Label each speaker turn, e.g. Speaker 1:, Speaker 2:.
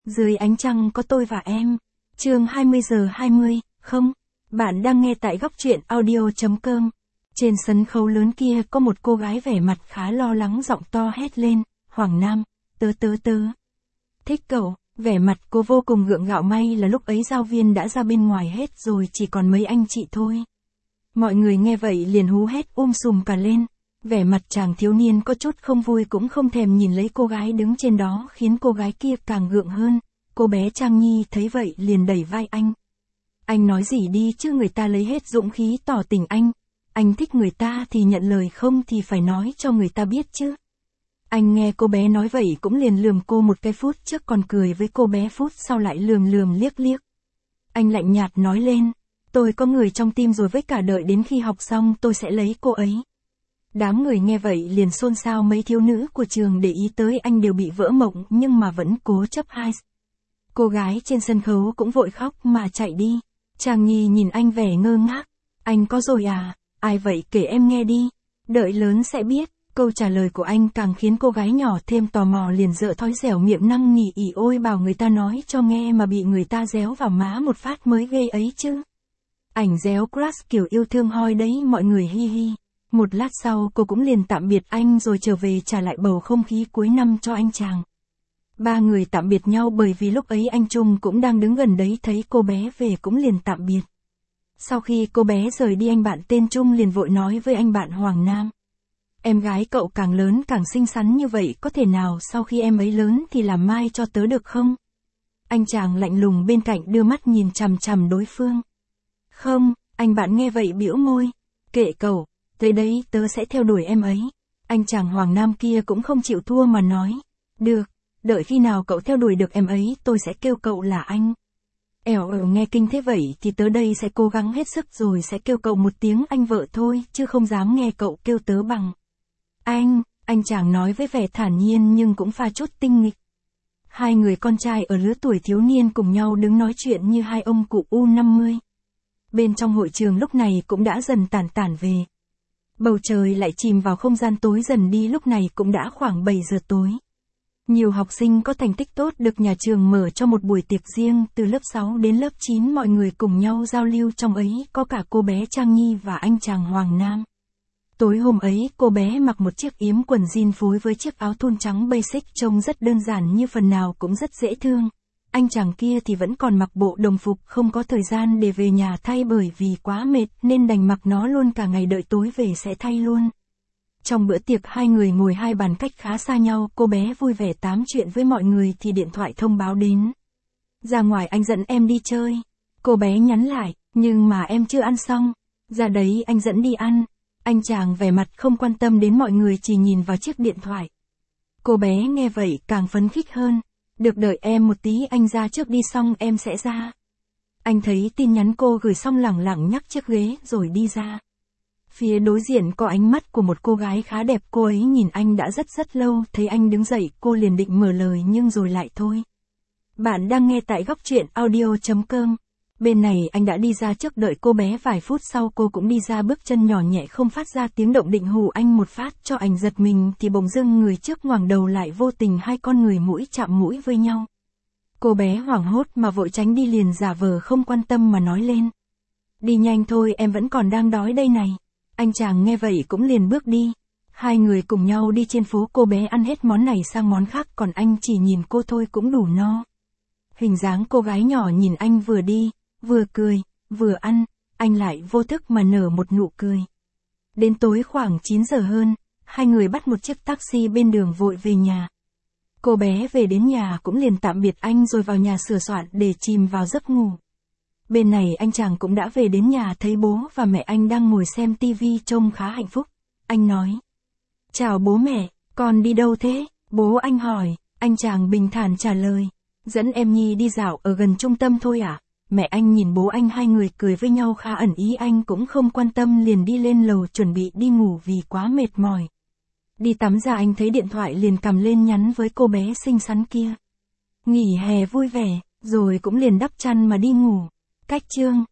Speaker 1: Dưới ánh trăng có tôi và em. Chương 20:20, không. Bạn đang nghe tại góc truyện audio.com. Trên sân khấu lớn kia có một cô gái vẻ mặt khá lo lắng giọng to hét lên, Hoàng Nam, tớ. Thích cậu, vẻ mặt cô vô cùng gượng gạo, may là lúc ấy giáo viên đã ra bên ngoài hết rồi, chỉ còn mấy anh chị thôi. Mọi người nghe vậy liền hú hét sùm cả lên. Vẻ mặt chàng thiếu niên có chút không vui, cũng không thèm nhìn lấy cô gái đứng trên đó, khiến cô gái kia càng gượng hơn. Cô bé Trang Nhi thấy vậy liền đẩy vai anh. Anh nói gì đi chứ, người ta lấy hết dũng khí tỏ tình anh thích người ta thì nhận lời, không thì phải nói cho người ta biết chứ. Anh nghe cô bé nói vậy cũng liền lườm cô một cái, phút trước còn cười với cô bé, phút sau lại lườm liếc. Anh lạnh nhạt nói lên, tôi có người trong tim rồi, với cả đợi đến khi học xong tôi sẽ lấy cô ấy. Đám người nghe vậy liền xôn xao, mấy thiếu nữ của trường để ý tới anh đều bị vỡ mộng nhưng mà vẫn cố chấp hai. Cô gái trên sân khấu cũng vội khóc mà chạy đi. Trang Nhi nhìn anh vẻ ngơ ngác. Anh có rồi à? Ai vậy, kể em nghe đi. Đợi lớn sẽ biết. Câu trả lời của anh càng khiến cô gái nhỏ thêm tò mò, liền dở thói dẻo miệng năn nỉ, ỉ ôi bảo người ta nói cho nghe mà bị người ta réo vào má một phát mới ghê ấy chứ. Ảnh réo crush kiểu yêu thương hoi đấy, mọi người hi hi. Một lát sau cô cũng liền tạm biệt anh rồi trở về trả lại bầu không khí cuối năm cho anh chàng. Ba người tạm biệt nhau bởi vì lúc ấy anh Trung cũng đang đứng gần đấy, thấy cô bé về cũng liền tạm biệt. Sau khi cô bé rời đi, anh bạn tên Trung liền vội nói với anh bạn Hoàng Nam. Em gái cậu càng lớn càng xinh xắn như vậy, có thể nào sau khi em ấy lớn thì làm mai cho tớ được không? Anh chàng lạnh lùng bên cạnh đưa mắt nhìn chằm chằm đối phương. Không, anh bạn nghe vậy bĩu môi. Kệ cậu, tới đấy tớ sẽ theo đuổi em ấy. Anh chàng Hoàng Nam kia cũng không chịu thua mà nói. Được, đợi khi nào cậu theo đuổi được em ấy tôi sẽ kêu cậu là anh. Nghe kinh thế vậy thì tớ đây sẽ cố gắng hết sức rồi sẽ kêu cậu một tiếng anh vợ thôi, chứ không dám nghe cậu kêu tớ bằng anh chàng nói với vẻ thản nhiên nhưng cũng pha chút tinh nghịch. Hai người con trai ở lứa tuổi thiếu niên cùng nhau đứng nói chuyện như hai ông cụ U50. Bên trong hội trường lúc này cũng đã dần tản về. Bầu trời lại chìm vào không gian tối dần đi, lúc này cũng đã khoảng 7 giờ tối. Nhiều học sinh có thành tích tốt được nhà trường mở cho một buổi tiệc riêng, từ lớp 6 đến lớp 9 mọi người cùng nhau giao lưu, trong ấy có cả cô bé Trang Nhi và anh chàng Hoàng Nam. Tối hôm ấy cô bé mặc một chiếc yếm quần jean phối với chiếc áo thun trắng basic, trông rất đơn giản nhưng phần nào cũng rất dễ thương. Anh chàng kia thì vẫn còn mặc bộ đồng phục, không có thời gian để về nhà thay bởi vì quá mệt nên đành mặc nó luôn cả ngày, đợi tối về sẽ thay luôn. Trong bữa tiệc hai người ngồi hai bàn cách khá xa nhau, cô bé vui vẻ tám chuyện với mọi người thì điện thoại thông báo đến. Ra ngoài anh dẫn em đi chơi. Cô bé nhắn lại, nhưng mà em chưa ăn xong. Ra đấy anh dẫn đi ăn. Anh chàng vẻ mặt không quan tâm đến mọi người, chỉ nhìn vào chiếc điện thoại. Cô bé nghe vậy càng phấn khích hơn. Được, đợi em một tí, anh ra trước đi xong em sẽ ra. Anh thấy tin nhắn cô gửi xong lẳng lặng nhắc chiếc ghế rồi đi ra. Phía đối diện có ánh mắt của một cô gái khá đẹp, cô ấy nhìn anh đã rất lâu, thấy anh đứng dậy cô liền định mở lời nhưng rồi lại thôi. Bạn đang nghe tại góc truyện audio.com. Bên này anh đã đi ra trước đợi cô bé vài phút sau, cô cũng đi ra, bước chân nhỏ nhẹ không phát ra tiếng động, định hù anh một phát cho anh giật mình thì bỗng dưng người trước ngoảnh đầu lại, vô tình hai con người mũi chạm mũi với nhau. Cô bé hoảng hốt mà vội tránh đi, liền giả vờ không quan tâm mà nói lên. Đi nhanh thôi, em vẫn còn đang đói đây này. Anh chàng nghe vậy cũng liền bước đi. Hai người cùng nhau đi trên phố, cô bé ăn hết món này sang món khác, còn anh chỉ nhìn cô thôi cũng đủ no. Hình dáng cô gái nhỏ nhìn anh vừa đi, vừa cười, vừa ăn, anh lại vô thức mà nở một nụ cười. Đến tối khoảng 9 giờ hơn, hai người bắt một chiếc taxi bên đường vội về nhà. Cô bé về đến nhà cũng liền tạm biệt anh rồi vào nhà sửa soạn để chìm vào giấc ngủ. Bên này anh chàng cũng đã về đến nhà, thấy bố và mẹ anh đang ngồi xem tivi trông khá hạnh phúc. Anh nói. Chào bố mẹ, con đi đâu thế? Bố anh hỏi, anh chàng bình thản trả lời. Dẫn em Nhi đi dạo ở gần trung tâm thôi ạ. Mẹ anh nhìn bố anh, hai người cười với nhau khá ẩn ý, anh cũng không quan tâm liền đi lên lầu chuẩn bị đi ngủ vì quá mệt mỏi. Đi tắm ra anh thấy điện thoại liền cầm lên nhắn với cô bé xinh xắn kia. Nghỉ hè vui vẻ, rồi cũng liền đắp chăn mà đi ngủ. Cách chương